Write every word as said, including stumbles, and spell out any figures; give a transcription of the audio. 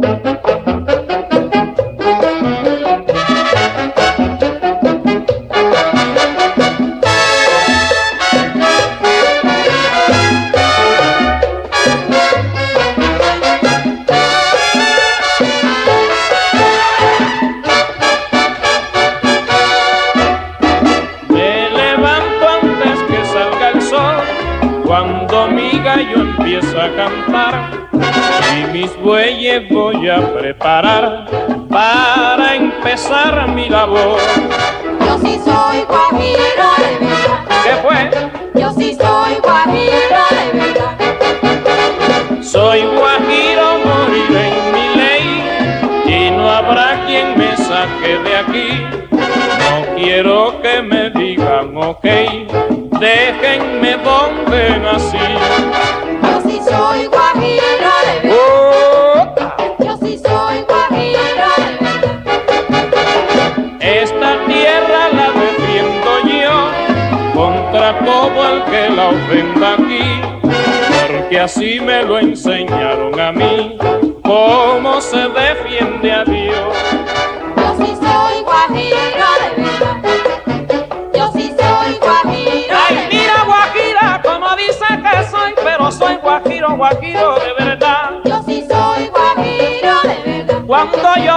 Cuando mi gallo empieza a cantar y mis bueyes voy a preparar para empezar mi labor. Yo sí soy guajiro de verdad. ¿Qué fue? Yo sí soy guajiro de verdad. Soy guajiro, moriré en mi ley y no habrá quien me saque de aquí. No quiero que me digan ok, déjenme donde nací. Yo sí soy guajiro de verdad. Oh. Yo sí soy guajiro de verdad. Esta tierra la defiendo yo contra todo el que la ofenda aquí, porque así me lo enseñaron a mí, cómo se defiende a Dios. Yo sí soy guajiro de verdad. Yo sí soy guajiro. Ay, mira guajira, como dice que soy, pero soy guajiro, guajiro de verdad. Yo sí soy guajiro de verdad. Cuando yo